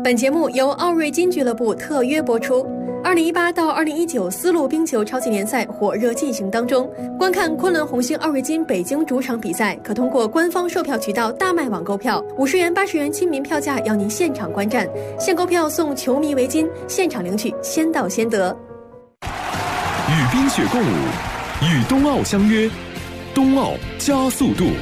本节目由奥瑞金俱乐部特约播出。2018到2019丝路冰球超级联赛火热进行当中，观看昆仑红星奥瑞金北京主场比赛，可通过官方售票渠道大麦网购票，50元、80元亲民票价，邀您现场观战，现购票送球迷围巾，现场领取，先到先得。 与冰雪共舞，与冬奥相约，冬奥加速度。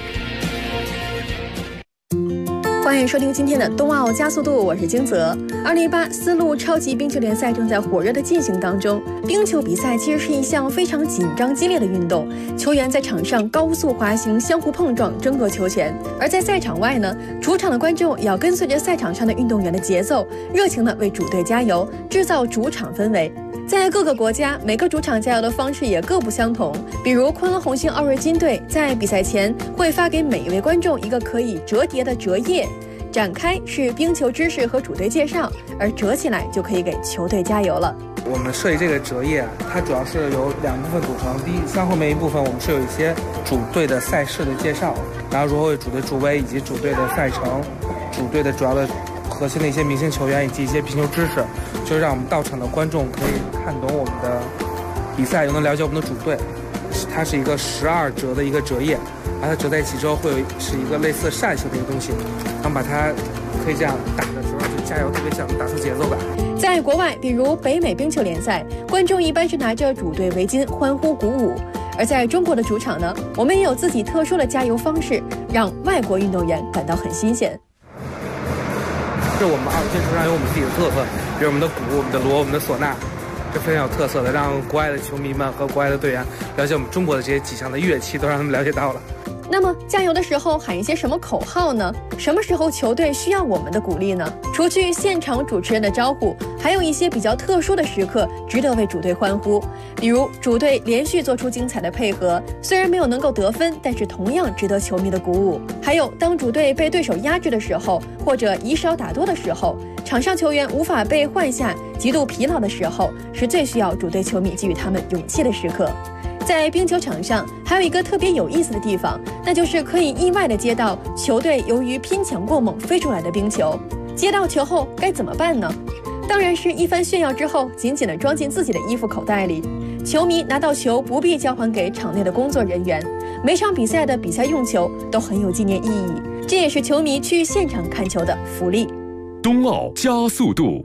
欢迎收听今天的冬奥加速度，我是金泽。2018丝路超级冰球联赛正在火热的进行当中。冰球比赛其实是一项非常紧张激烈的运动，球员在场上高速滑行，相互碰撞，争夺球权。而在赛场外呢，主场的观众也要跟随着赛场上的运动员的节奏，热情地为主队加油，制造主场氛围。在各个国家，每个主场加油的方式也各不相同。比如昆仑红星奥瑞金队在比赛前会发给每一位观众一个可以折叠的折页，展开是冰球知识和主队介绍，而折起来就可以给球队加油了。 我们设计这个折页，它主要是由2部分组成。第一，像后面一部分我们是有一些主队的赛事的介绍，然后如何为主队助威，以及主队的赛程、主队的主要的核心的一些明星球员以及一些冰球知识，就让我们到场的观众可以看懂我们的比赛，又能了解我们的主队。它是一个12折的一个折页，把它折在一起之后会是一个类似扇形的一个东西，然后把它可以这样打的时候就加油，特别像打出节奏感。 在国外，比如北美冰球联赛，观众一般是拿着主队围巾欢呼鼓舞。而在中国的主场呢，我们也有自己特殊的加油方式，让外国运动员感到很新鲜。 是我们奥运球上有我们自己的特色，比如我们的鼓、我们的锣、我们的唢呐，是非常有特色的，让国外的球迷们和国外的队员了解我们中国的这些几项的乐器，都让他们了解到了。 那么加油的时候喊一些什么口号呢？什么时候球队需要我们的鼓励呢？除去现场主持人的招呼，还有一些比较特殊的时刻值得为主队欢呼，比如主队连续做出精彩的配合，虽然没有能够得分，但是同样值得球迷的鼓舞。还有当主队被对手压制的时候，或者以少打多的时候，场上球员无法被换下，极度疲劳的时候，是最需要主队球迷给予他们勇气的时刻。在冰球场上还有一个特别有意思的地方，那就是可以意外地接到球队由于拼抢过猛飞出来的冰球。接到球后该怎么办呢？当然是一番炫耀之后，紧紧地装进自己的衣服口袋里。球迷拿到球不必交还给场内的工作人员，每场比赛的比赛用球都很有纪念意义，这也是球迷去现场看球的福利。 冬奥加速度。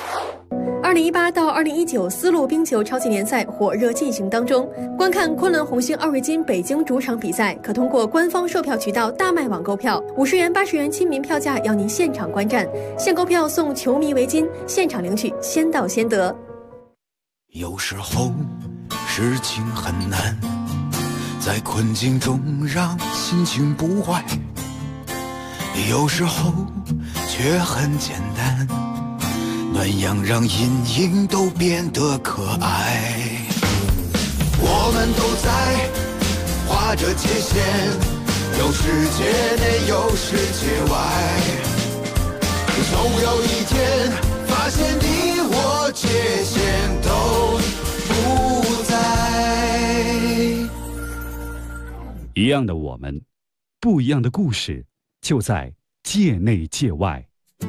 2018到2019丝路冰球超级联赛火热进行当中，观看昆仑红星奥瑞金北京主场比赛，可通过官方售票渠道大麦网购票，50元、80元亲民票价，邀您现场观战，现购票送球迷围巾，现场领取，先到先得。 有时候事情很难，在困境中让心情不坏，有时候却很简单，暖阳让阴影都变得可爱。我们都在画着界限，有世界内有世界外，总有一天发现你我界限都不在。 一样的我们，不一样的故事，就在界内界外。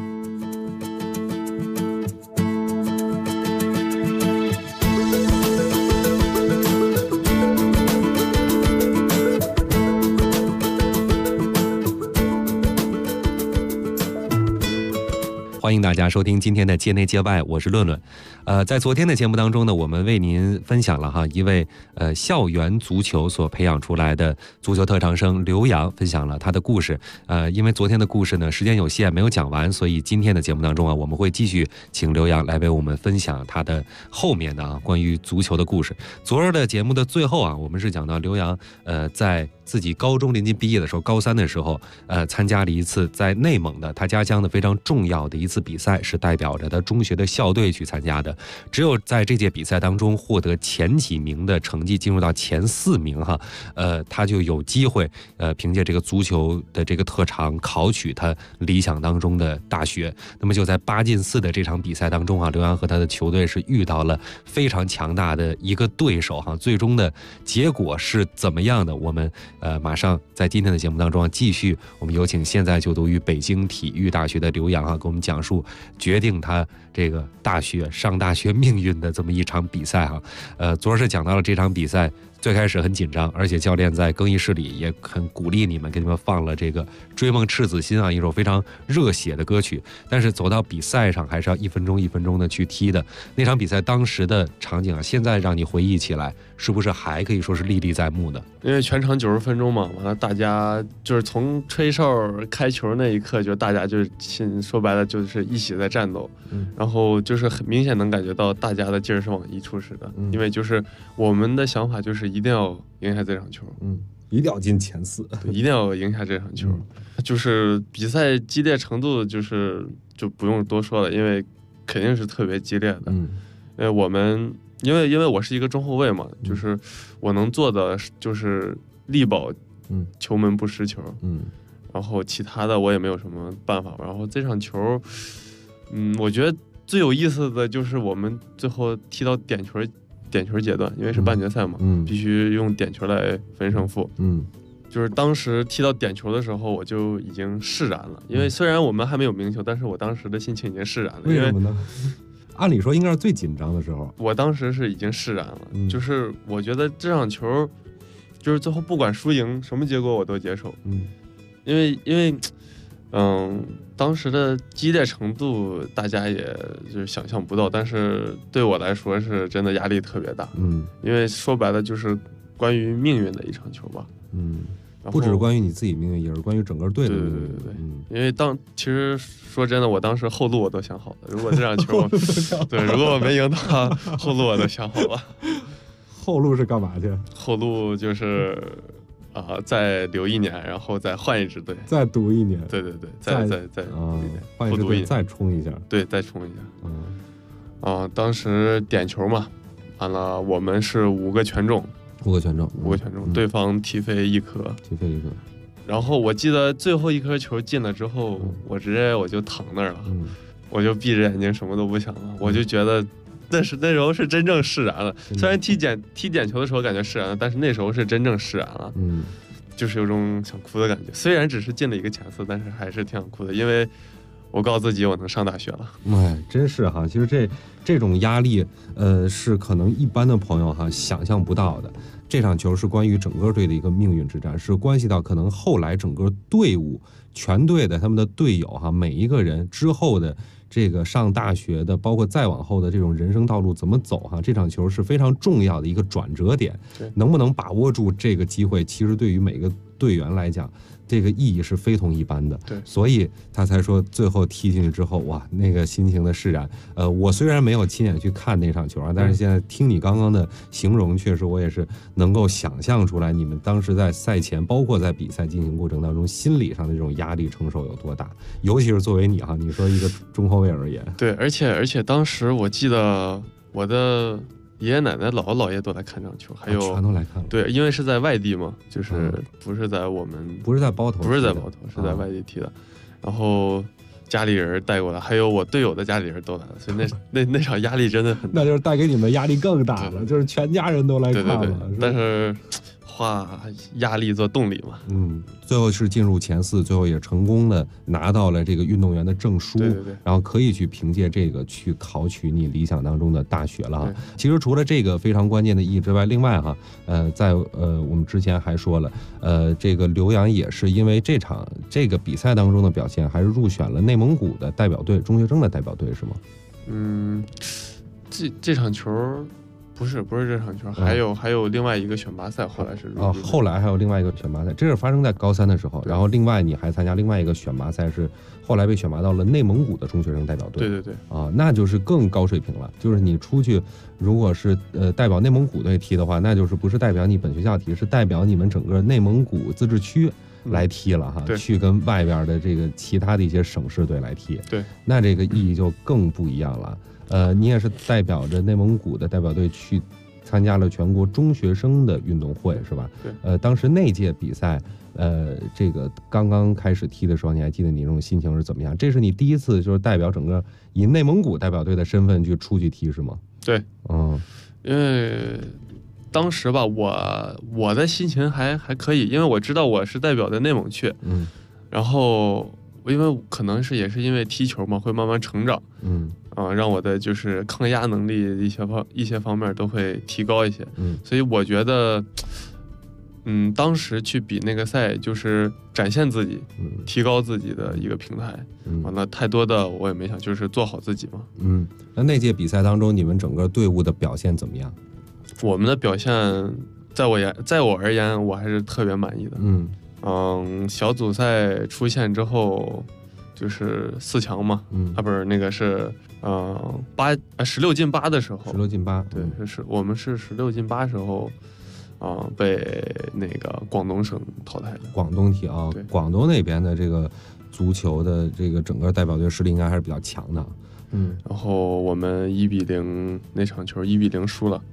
欢迎大家收听今天的界内界外，我是论论。在昨天的节目当中呢，我们为您分享了一位校园足球所培养出来的足球特长生刘洋，分享了他的故事。因为昨天的故事呢时间有限没有讲完，所以今天的节目当中我们会继续请刘洋来为我们分享他的后面的关于足球的故事。昨儿的节目的最后我们是讲到刘洋在自己高中临近毕业的时候，高3的时候参加了一次在内蒙的他家乡的非常重要的一次比赛，是代表着他中学的校队去参加的。只有在这届比赛当中获得前几名的成绩，进入到前4名他就有机会凭借这个足球的这个特长考取他理想当中的大学。那么就在8进4的这场比赛当中刘洋和他的球队是遇到了非常强大的一个对手最终的结果是怎么样的，我们马上在今天的节目当中继续，我们有请现在就读于北京体育大学的刘洋给我们讲讲述决定他这个上大学命运的这么一场比赛哈。昨儿是讲到了这场比赛最开始很紧张，而且教练在更衣室里也很鼓励你们，给你们放了这个《追梦赤子心》啊，一首非常热血的歌曲。但是走到比赛上还是要一分钟一分钟的去踢的。那场比赛当时的场景啊，现在让你回忆起来，是不是还可以说是历历在目的？ 因为全场90分钟嘛，完了大家就是从吹哨开球那一刻，就大家就是说白了就是一起在战斗，然后就是很明显能感觉到大家的劲儿是往一处使的，因为就是我们的想法就是一定要赢下这场球， 一定要进前4， 一定要赢下这场球。就是比赛激烈程度就不用多说了，因为肯定是特别激烈的。我们因为我是一个中后卫嘛，就是我能做的就是力保球门不失球，然后其他的我也没有什么办法。然后这场球，我觉得最有意思的就是我们最后踢到点球阶段，因为是半决赛嘛，必须用点球来分胜负。就是当时踢到点球的时候，我就已经释然了，因为虽然我们还没有明球，但是我当时的心情已经释然了。 为什么呢？按理说应该是最紧张的时候， 我当时是已经释然了，就是我觉得这场球，就是最后不管输赢什么结果我都接受，因为当时的激烈程度大家也就是想象不到，但是对我来说是真的压力特别大，因为说白了就是关于命运的一场球吧， 不只是关于你自己命运，也是关于整个队的命运。 对，因为其实说真的，我当时后路我都想好了，如果这场球如果我没赢的话，后路我都想好了。 后路是干嘛去？ 后路就是再留1年，然后再换一支队， 再读1年。 对，再换一支队，再冲一下。 对，再冲一下。当时点球嘛，完了我们是5个全中。5个全中，对方踢飞1颗，然后我记得最后1颗球进了之后，我直接就躺那儿了，我就闭着眼睛什么都不想了，我就觉得那时候是真正释然了。虽然踢点球的时候感觉释然了，但是那时候是真正释然了，就是有种想哭的感觉。虽然只是进了1个前4，但是还是挺想哭的，因为我告诉自己我能上大学了。 真是哈，其实这种压力，是可能一般的朋友哈想象不到的。这场球是关于整个队的一个命运之战，是关系到可能后来整个队伍全队的他们的队友哈，每一个人之后的这个上大学的，包括再往后的这种人生道路怎么走哈，这场球是非常重要的一个转折点。能不能把握住这个机会，其实对于每个队员来讲，这个意义是非同一般的。所以他才说最后踢进去之后，哇，那个心情的释然。我虽然没有亲眼去看那场球啊，但是现在听你刚刚的形容，确实我也是能够想象出来，你们当时在赛前，包括在比赛进行过程当中，心理上的这种压力承受有多大？尤其是作为你哈，你说一个中后卫而言， 对，而且当时我记得我的爷爷奶奶、姥姥姥爷都来看这场球，还有全都来看了。 对，因为是在外地嘛，就是不是在我们不是在包头， 是在外地踢的。然后家里人带过来，还有我队友的家里人都来了，所以那场压力真的很大。 那就是带给你们压力更大了，就是全家人都来看了。 但是化压力做动力嘛。 最后是进入前4，最后也成功的拿到了这个运动员的证书，然后可以去凭借这个去考取你理想当中的大学了哈。其实除了这个非常关键的意义之外，另外哈，在我们之前还说了，这个刘洋也是因为这个比赛当中的表现，还是入选了内蒙古的代表队，中学生的代表队是吗？ 这场球。不是这场球，还有另外一个选拔赛，后来是后来还有另外一个选拔赛，这是发生在高3的时候。然后另外你还参加另外一个选拔赛，是后来被选拔到了内蒙古的中学生代表队。 对那就是更高水平了。就是你出去，如果是代表内蒙古队踢的话，那就是不是代表你本学校踢，是代表你们整个内蒙古自治区来踢了哈，去跟外边的这个其他的一些省市队来踢。那这个意义就更不一样了。你也是代表着内蒙古的代表队去参加了全国中学生的运动会，是吧？当时那届比赛，这个刚刚开始踢的时候，你还记得你那种心情是怎么样？这是你第一次就是代表整个以内蒙古代表队的身份去出去踢，是吗？ 对，因为当时吧，我的心情还可以，因为我知道我是代表的内蒙去，然后因为可能也是因为踢球嘛，会慢慢成长，让我的就是抗压能力一些方面都会提高一些，所以我觉得，当时去比那个赛就是展现自己，提高自己的一个平台，完了太多的我也没想，就是做好自己嘛。 那届比赛当中，你们整个队伍的表现怎么样？ 我们的表现，在我而言，我还是特别满意的。小组赛出现之后，就是4强嘛，不是那个是16进8的时候，16 进8， 对，我们是16进8时候，被那个广东省淘汰的。 广东踢啊，广东那边的这个足球的这个整个代表队实力应该还是比较强的。 然后我们1-0那场球1-0输了。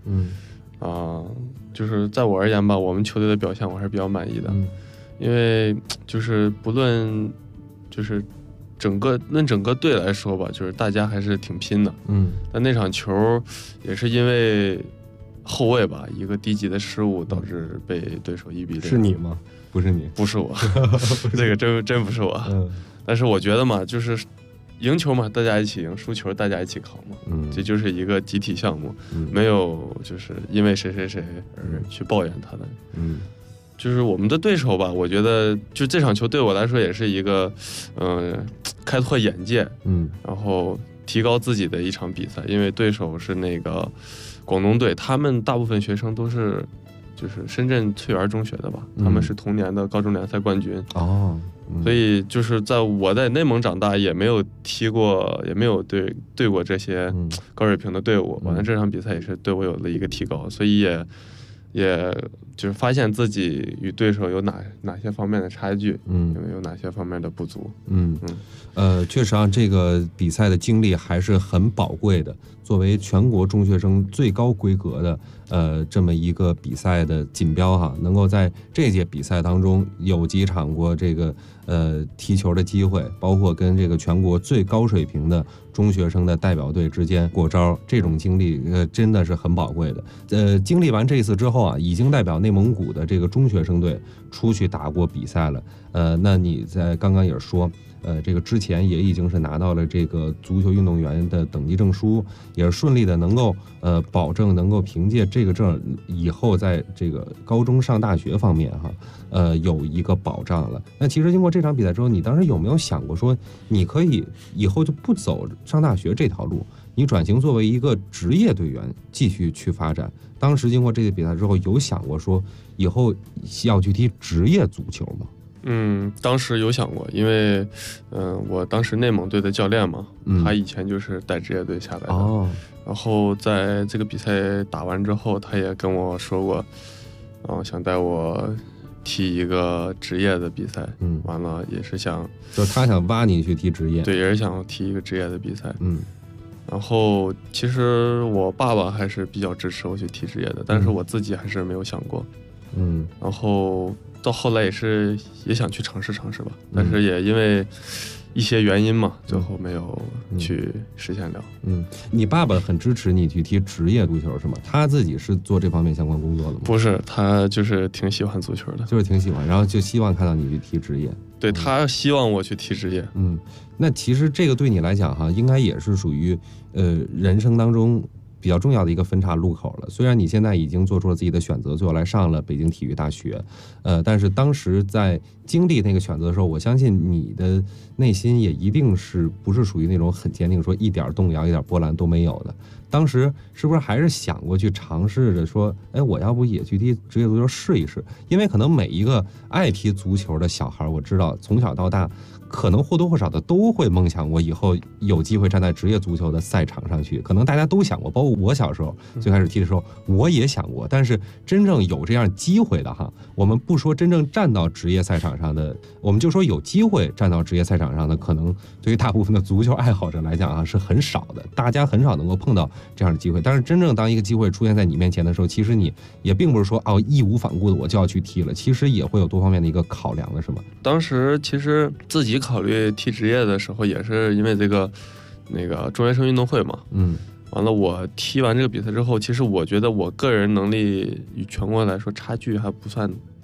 就是在我而言吧，我们球队的表现我还是比较满意的，因为就是不论就是整个队来说吧，就是大家还是挺拼的。但那场球也是因为后卫吧一个低级的失误导致被对手1-0。 是你吗？不是你， 不是我，这个真不是我。但是我觉得嘛，就是赢球嘛，大家一起赢；输球大家一起扛嘛。这就是一个集体项目，没有就是因为谁而去抱怨他的。就是我们的对手吧，我觉得就这场球对我来说也是一个，开拓眼界，然后提高自己的一场比赛。因为对手是那个广东队，他们大部分学生都是就是深圳翠园中学的吧，他们是同年的高中联赛冠军。所以就是我在内蒙长大，也没有踢过，也没有对过这些高水平的队伍。完了这场比赛也是对我有了一个提高，所以也就是发现自己与对手有哪些方面的差距，有哪些方面的不足。 确实啊，这个比赛的经历还是很宝贵的。作为全国中学生最高规格的这么一个比赛的锦标哈，能够在这届比赛当中有几场过这个踢球的机会，包括跟这个全国最高水平的中学生的代表队之间过招，这种经历真的是很宝贵的。经历完这一次之后啊，已经代表内蒙古的这个中学生队出去打过比赛了。那你在刚刚也是说，这个之前也已经是拿到了这个足球运动员的等级证书，也是顺利的能够保证能够凭借这个证以后在这个高中上大学方面哈，有一个保障了。那其实经过这场比赛之后，你当时有没有想过说，你可以以后就不走上大学这条路，你转型作为一个职业队员继续去发展？当时经过这些比赛之后，有想过说以后要去踢职业足球吗？ 当时有想过，因为我当时内蒙队的教练嘛，他以前就是带职业队下来的。然后在这个比赛打完之后，他也跟我说过，想带我踢一个职业的比赛。完了也是就是他想挖你去踢职业。 对，也是想踢一个职业的比赛。然后其实我爸爸还是比较支持我去踢职业的，但是我自己还是没有想过。然后到后来也想去尝试吧，但是也因为一些原因嘛，最后没有去实现了。 你爸爸很支持你去踢职业足球是吗？他自己是做这方面相关工作的吗？ 不是，他就是挺喜欢足球的， 就是挺喜欢，然后就希望看到你去踢职业。 对，他希望我去踢职业。 那其实这个对你来讲哈，应该也是属于人生当中比较重要的一个分岔路口了。虽然你现在已经做出了自己的选择，最后来上了北京体育大学，但是当时在经历那个选择的时候，我相信你的内心也一定是不是属于那种很坚定，说一点动摇、一点波澜都没有的。当时是不是还是想过去尝试着说，我要不也去踢职业足球试一试？因为可能每一个爱踢足球的小孩，我知道从小到大，可能或多或少的都会梦想我以后有机会站在职业足球的赛场上去。可能大家都想过，包括我小时候最开始踢的时候，我也想过。但是真正有这样机会的哈，我们不说真正站到职业赛场上的，我们就说有机会站到职业赛场上的，可能对于大部分的足球爱好者来讲啊，是很少的，大家很少能够碰到这样的机会。但是真正当一个机会出现在你面前的时候，其实你也并不是说义无反顾的我就要去踢了，其实也会有多方面的一个考量的，是吗？ 当时其实自己考虑踢职业的时候，也是因为这个中学生运动会嘛。完了我踢完这个比赛之后，其实我觉得我个人能力与全国来说差距还不算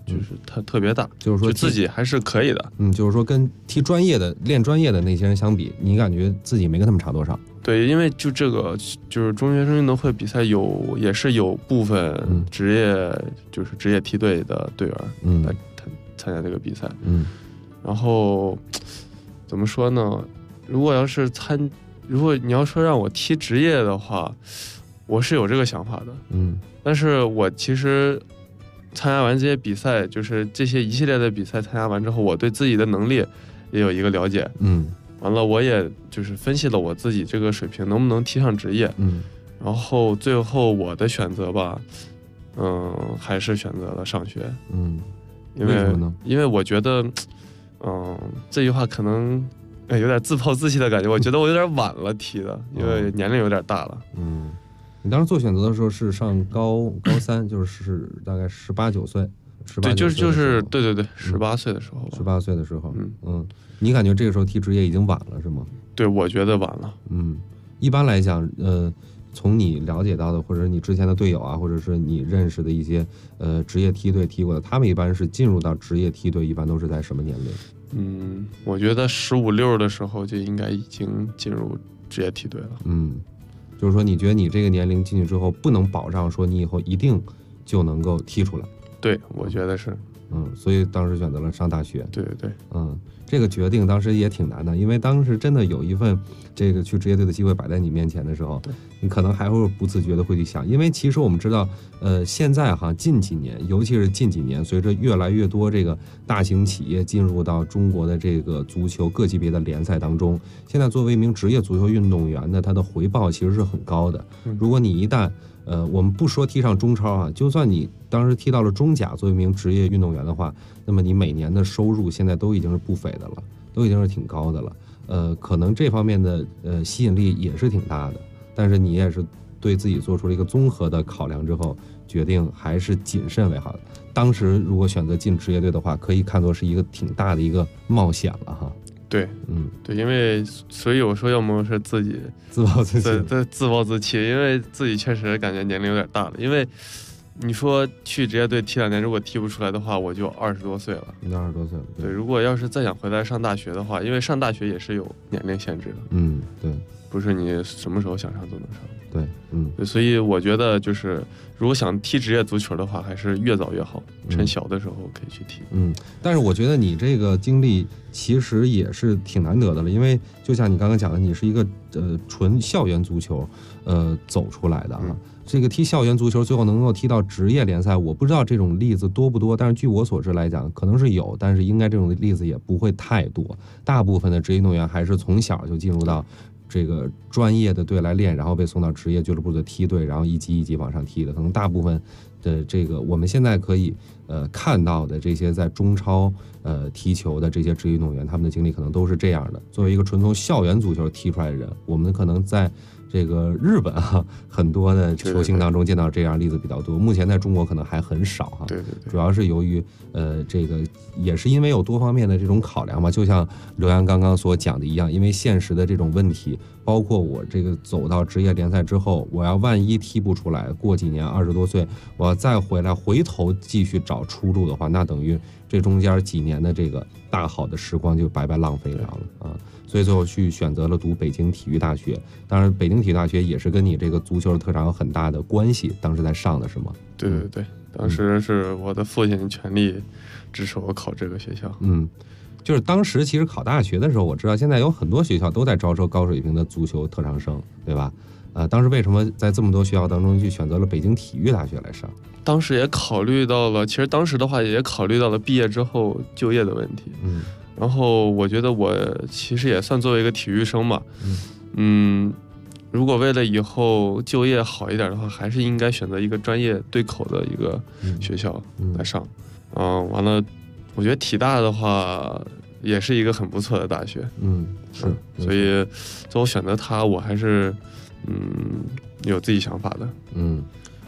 就是它特别大， 就是说自己还是可以的。 就是说跟踢专业的、练专业的那些人相比，你感觉自己没跟他们差多少？ 对，因为就这个就是中学生运动会比赛也是有部分职业梯队的队员来参加这个比赛。然后怎么说呢？如果你要说让我踢职业的话，我是有这个想法的。但是我其实参加完这些比赛，就是这些一系列的比赛参加完之后，我对自己的能力也有一个了解。完了，我也就是分析了我自己这个水平能不能踢上职业。然后最后我的选择吧，还是选择了上学。 为什么呢？ 因为我觉得，这句话可能有点自暴自弃的感觉。我觉得我有点晚了踢的，因为年龄有点大了。 你当时做选择的时候是上高三，就是大概18、19岁。 对，就是对，18岁的时候。 18岁的时候，你感觉这个时候踢职业已经晚了是吗？ 对，我觉得晚了。 一般来讲，从你了解到的，或者你之前的队友啊，或者是你认识的一些职业梯队踢过的，他们一般是进入到职业梯队，一般都是在什么年龄？ 我觉得15、16的时候就应该已经进入职业梯队了。 就是说你觉得你这个年龄进去之后，不能保障说你以后一定就能够踢出来。 对，我觉得是。 所以当时选择了上大学。 对。 这个决定当时也挺难的，因为当时真的有一份这个去职业队的机会摆在你面前的时候，你可能还会不自觉的会去想，因为其实我们知道，现在近几年，尤其是近几年，随着越来越多这个大型企业进入到中国的这个足球各级别的联赛当中，现在作为一名职业足球运动员呢，他的回报其实是很高的。如果你一旦我们不说踢上中超就算你当时踢到了中甲，作为一名职业运动员的话，那么你每年的收入现在都已经是不菲的了，都已经是挺高的了。可能这方面的吸引力也是挺大的，但是你也是对自己做出了一个综合的考量之后，决定还是谨慎为好的。当时如果选择进职业队的话，可以看作是一个挺大的一个冒险了哈。 对，对，因为所以我说要么是自己自暴自弃，因为自己确实感觉年龄有点大了。因为你说去职业队踢2年，如果踢不出来的话，我就20多岁了。 你20多岁了。 对，如果要是再想回来上大学的话，因为上大学也是有年龄限制的。 对， 不是你什么时候想上都能上。 对， 所以我觉得就是如果想踢职业足球的话，还是越早越好，趁小的时候可以去踢。 但是我觉得你这个经历其实也是挺难得的了，因为就像你刚刚讲的，你是一个纯校园足球走出来的这个踢校园足球最后能够踢到职业联赛，我不知道这种例子多不多，但是据我所知来讲，可能是有，但是应该这种例子也不会太多。大部分的职业运动员还是从小就进入到这个专业的队来练，然后被送到职业俱乐部的梯队，然后一级一级往上踢的。可能大部分的这个我们现在可以看到的这些在中超踢球的这些职业运动员，他们的经历可能都是这样的。作为一个纯从校园足球踢出来的人，我们可能在这个日本很多的球星当中见到这样例子比较多，目前在中国可能还很少对， 主要是由于这个也是因为有多方面的这种考量吧，就像刘洋刚刚所讲的一样，因为现实的这种问题，包括我这个走到职业联赛之后，我要万一踢不出来，过几年20多岁，我要再回头继续找出路的话，那等于这中间几年的这个大好的时光就白白浪费掉了所以最后去选择了读北京体育大学。当然北京体育大学也是跟你这个足球的特长有很大的关系，当时在上的是吗？ 对，当时是我的父亲全力支持我考这个学校。 就是当时其实考大学的时候，我知道现在有很多学校都在招收高水平的足球特长生，对吧？当时为什么在这么多学校当中去选择了北京体育大学来上？ 当时也考虑到了，其实当时的话也考虑到了毕业之后就业的问题。然后我觉得我其实也算作为一个体育生嘛，如果为了以后就业好一点的话，还是应该选择一个专业对口的一个学校来上。完了，我觉得体大的话也是一个很不错的大学。 是， 所以最后选择它，我还是有自己想法的。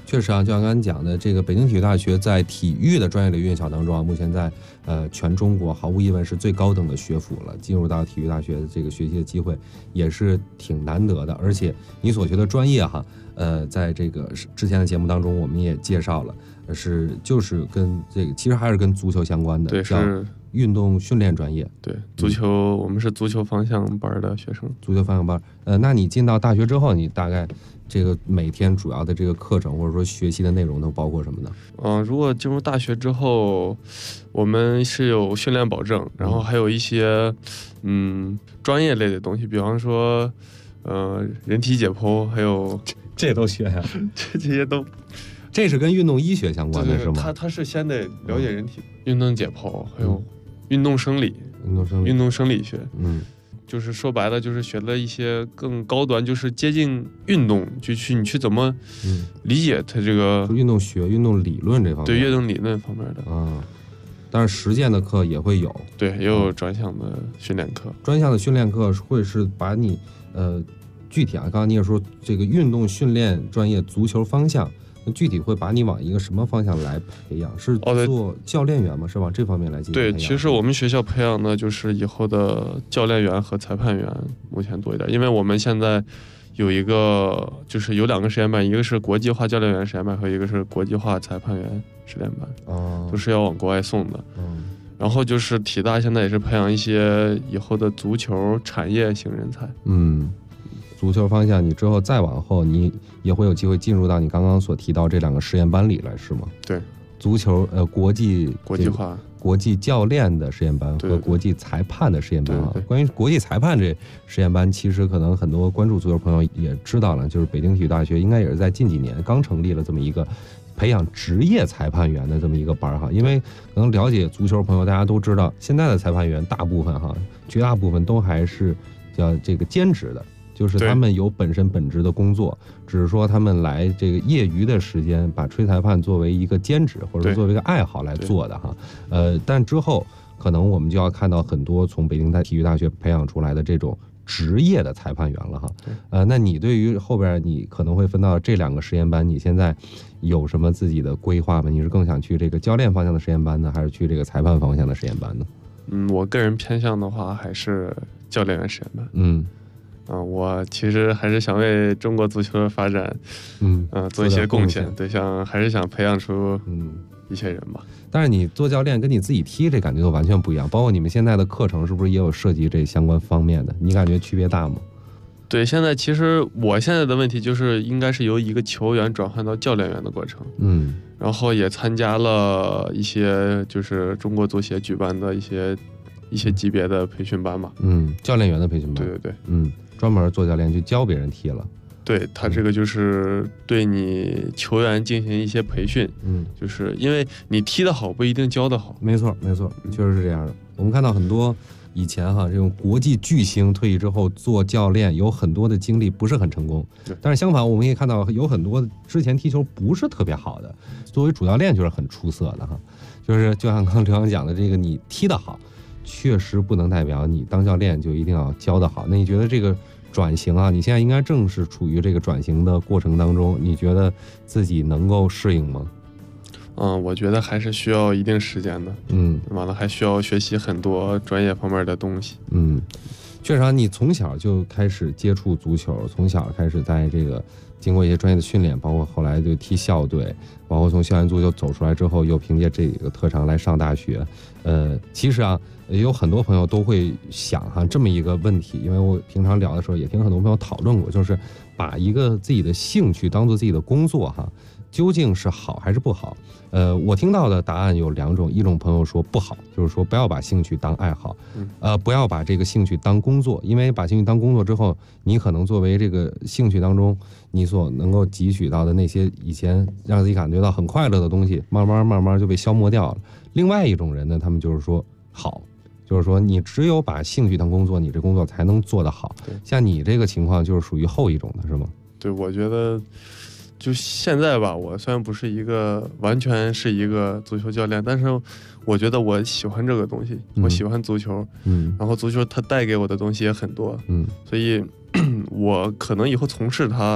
确实啊，就像刚才讲的，这个北京体育大学在体育的专业领域院校当中啊，目前在全中国毫无疑问是最高等的学府了。进入到体育大学的这个学习的机会也是挺难得的，而且你所学的专业哈，在这个之前的节目当中我们也介绍了，就是跟这个其实还是跟足球相关的， 对，是运动训练专业。 对，足球，我们是足球方向班的学生。 足球方向班，那你进到大学之后，你大概这个每天主要的这个课程或者说学习的内容都包括什么呢？ 如果进入大学之后，我们是有训练保证，然后还有一些专业类的东西，比方说人体解剖，还有这都学呀、 这些都。 这是跟运动医学相关的是吗？ 他是先得了解人体运动解剖，还有运动生理、运动生理学。就是说白了，就是学了一些更高端，就是接近运动，你去怎么理解它这个运动学、运动理论这方面。 对，运动理论方面的啊。但是实践的课也会有。 对，也有专项的训练课。 专项的训练课会是把你具体啊，刚刚你也说这个运动训练专业足球方向。具体会把你往一个什么方向来培养？是做教练员吗？是往这方面来进行培养？ 对，其实我们学校培养的就是以后的教练员和裁判员，目前多一点。因为我们现在有就是有2个实验班，一个是国际化教练员实验班和一个是国际化裁判员实验班，都是要往国外送的。然后就是体大现在也是培养一些以后的足球产业型人才。 足球方向，你之后再往后，你也会有机会进入到你刚刚所提到这2个实验班里来，是吗？ 对， 足球国际化、 国际教练的实验班和国际裁判的实验班啊。关于国际裁判这实验班，其实可能很多关注足球朋友也知道了，就是北京体育大学应该也是在近几年刚成立了这么一个培养职业裁判员的这么一个班哈。因为可能了解足球朋友大家都知道，现在的裁判员大部分绝大部分都还是叫这个兼职的。就是他们有本职的工作，只是说他们来这个业余的时间把吹裁判作为一个兼职或者作为一个爱好来做的哈。但之后可能我们就要看到很多从北京体育大学培养出来的这种职业的裁判员了哈。那你对于后边你可能会分到这2个实验班，你现在有什么自己的规划吗？你是更想去这个教练方向的实验班呢，还是去这个裁判方向的实验班呢？ 我个人偏向的话还是教练员实验班。我其实还是想为中国足球的发展，做一些贡献。对，还是想培养出一些人吧。 但是你做教练跟你自己踢这感觉都完全不一样，包括你们现在的课程是不是也有涉及这相关方面的？你感觉区别大吗？ 对，其实我现在的问题就是应该是由一个球员转换到教练员的过程。然后也参加了一些就是中国足协举办的一些级别的培训班嘛。 教练员的培训班。 对。 专门做教练去教别人踢了。 对，他这个就是对你球员进行一些培训。就是因为你踢得好不一定教得好。 没错，确实是这样的。我们看到很多以前这种国际巨星退役之后做教练，有很多的经历不是很成功。但是相反，我们也看到有很多之前踢球不是特别好的，作为主教练就是很出色的哈。就像刚刚刘洋讲的，这个你踢得好，确实不能代表你当教练就一定要教得好。那你觉得这个转型你现在应该正是处于这个转型的过程当中，你觉得自己能够适应吗？ 我觉得还是需要一定时间的。完了还需要学习很多专业方面的东西。 确实你从小就开始接触足球，从小开始在这个经过一些专业的训练，包括后来就踢校队，包括从校园足球走出来之后，又凭借这个特长来上大学。其实有很多朋友都会想这么一个问题，因为我平常聊的时候也听很多朋友讨论过，就是把一个自己的兴趣当做自己的工作究竟是好还是不好？我听到的答案有2种，一种朋友说不好，就是说不要把兴趣当爱好，不要把这个兴趣当工作，因为把兴趣当工作之后，你可能作为这个兴趣当中你所能够汲取到的那些以前让自己感觉到很快乐的东西，慢慢就被消磨掉了。另外一种人呢，他们就是说好，就是说你只有把兴趣当工作，你这工作才能做得好。像你这个情况就是属于后一种的，是吗？ 对，我觉得就现在吧，我虽然不是完全是一个足球教练，但是我觉得我喜欢这个东西，我喜欢足球，然后足球它带给我的东西也很多，所以我可能以后从事它应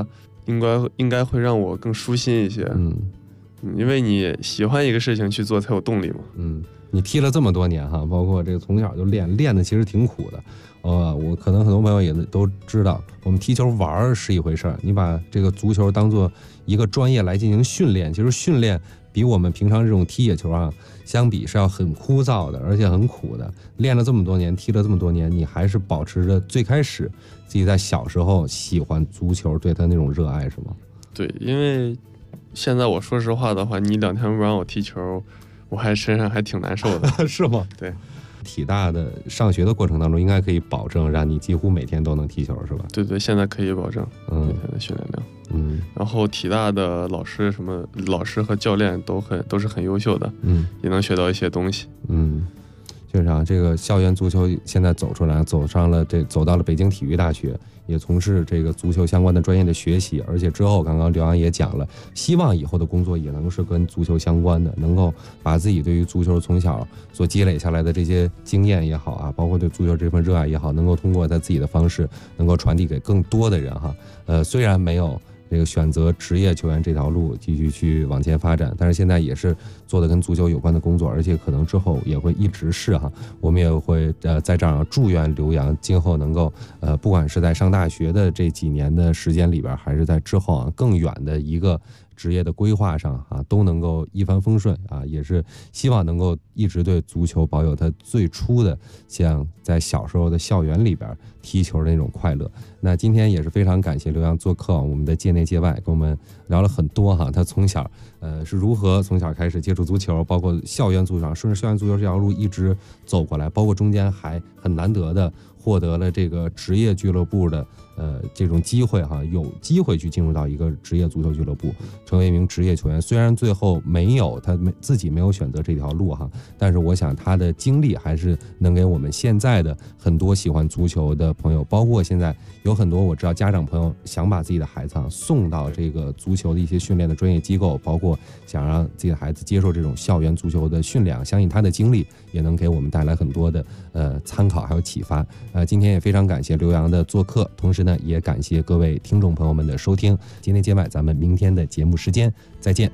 应该会让我更舒心一些。因为你喜欢一个事情去做才有动力嘛。 你踢了这么多年哈，包括这个从小就练的其实挺苦的。我可能很多朋友也都知道，我们踢球玩是一回事儿，你把这个足球当做一个专业来进行训练，其实训练比我们平常这种踢野球啊相比是要很枯燥的，而且很苦的。练了这么多年，踢了这么多年，你还是保持着最开始自己在小时候喜欢足球对他那种热爱，是吗？ 对，因为现在我说实话的话，你2天不让我踢球，我身上还挺难受的。 是吗？ 对。 体大的上学的过程当中，应该可以保证让你几乎每天都能踢球，是吧？ 对，现在可以保证每天的训练量。然后体大的老师和教练都是很优秀的，也能学到一些东西。就是啊，这个校园足球现在走到了北京体育大学，也从事这个足球相关的专业的学习，而且之后刚刚刘洋也讲了，希望以后的工作也能是跟足球相关的，能够把自己对于足球从小所积累下来的这些经验也好啊，包括对足球这份热爱也好，能够通过他自己的方式能够传递给更多的人哈。虽然没有这个选择职业球员这条路继续去往前发展，但是现在也是做的跟足球有关的工作，而且可能之后也会一直是哈。我们也会在这儿祝愿刘洋今后能够不管是在上大学的这几年的时间里边，还是在之后啊更远的一个职业的规划上啊，都能够一帆风顺啊，也是希望能够一直对足球保有它最初的像在小时候的校园里边踢球的那种快乐。那今天也是非常感谢刘洋做客我们的界内界外，跟我们聊了很多哈，他从小是如何从小开始接触足球，包括校园足球，顺着校园足球这条路一直走过来，包括中间还很难得的获得了这个职业俱乐部的这种机会哈，有机会去进入到一个职业足球俱乐部，成为一名职业球员。虽然最后他自己没有选择这条路哈，但是我想他的经历还是能给我们现在的很多喜欢足球的朋友，包括现在有很多我知道家长朋友想把自己的孩子送到这个足球的一些训练的专业机构，包括想让自己的孩子接受这种校园足球的训练，相信他的经历也能给我们带来很多的参考还有启发。今天也非常感谢刘洋的做客，同时呢也感谢各位听众朋友们的收听。今天界外咱们明天的节目时间再见。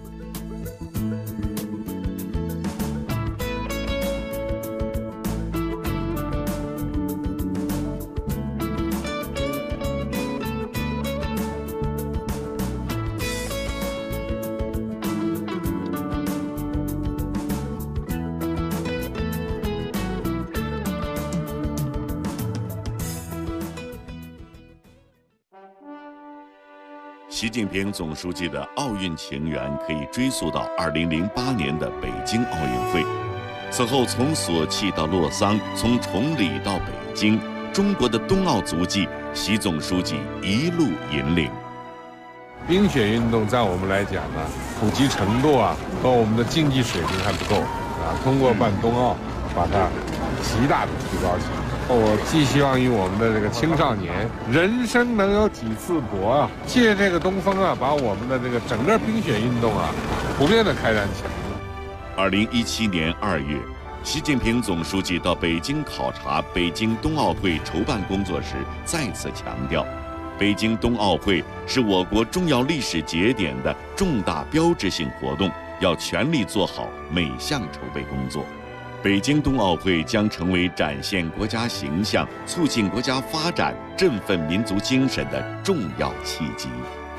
习近平总书记的奥运情缘可以追溯到2008年的北京奥运会。此后，从索契到洛桑，从崇礼到北京，中国的冬奥足迹，习总书记一路引领。 冰雪运动在我们来讲呢，普及程度和我们的竞技水平还不够通过办冬奥，把它极大的提高起来。我寄希望于我们的这个青少年，人生能有几次搏借这个东风把我们的这个整个冰雪运动普遍的开展起来。 2017年2月，习近平总书记到北京考察北京冬奥会筹办工作时，再次强调，北京冬奥会是我国重要历史节点的重大标志性活动，要全力做好每项筹备工作。北京冬奥会将成为展现国家形象、促进国家发展、振奋民族精神的重要契机。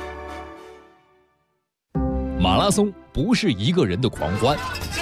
马拉松不是一个人的狂欢，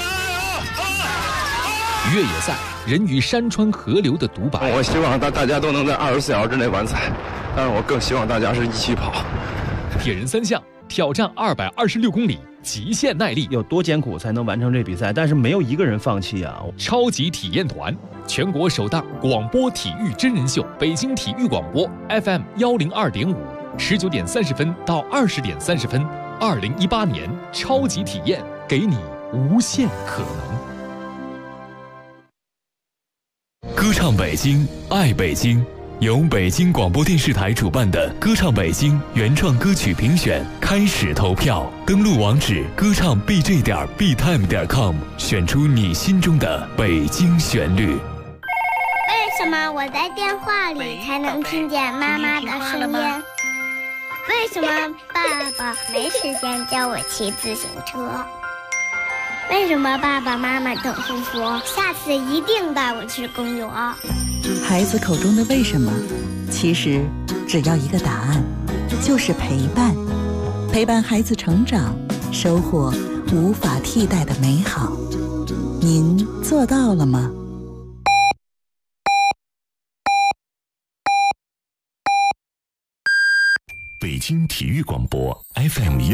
越野赛人与山川河流的独白。 我希望大家都能在24小时之内完赛，但是我更希望大家是一起跑。 铁人3项挑战226公里。极限耐力， 有多艰苦才能完成这比赛？但是没有一个人放弃啊！ 超级体验团，全国首档广播体育真人秀，北京体育广播 FM 102.5，19点30分到20点30分，2018年超级体验，给你无限可能。 歌唱北京，爱北京。由北京广播电视台主办的歌唱北京原创歌曲评选开始投票，登录网址歌唱 bj.btime.com， 选出你心中的北京旋律。 为什么我在电话里才能听见妈妈的声音？ 为什么爸爸没时间教我骑自行车？为什么爸爸妈妈总是说下次一定带我去公园？ 孩子口中的为什么，其实只要一个答案，就是陪伴。陪伴孩子成长，收获无法替代的美好。您做到了吗？ 北京体育广播 FM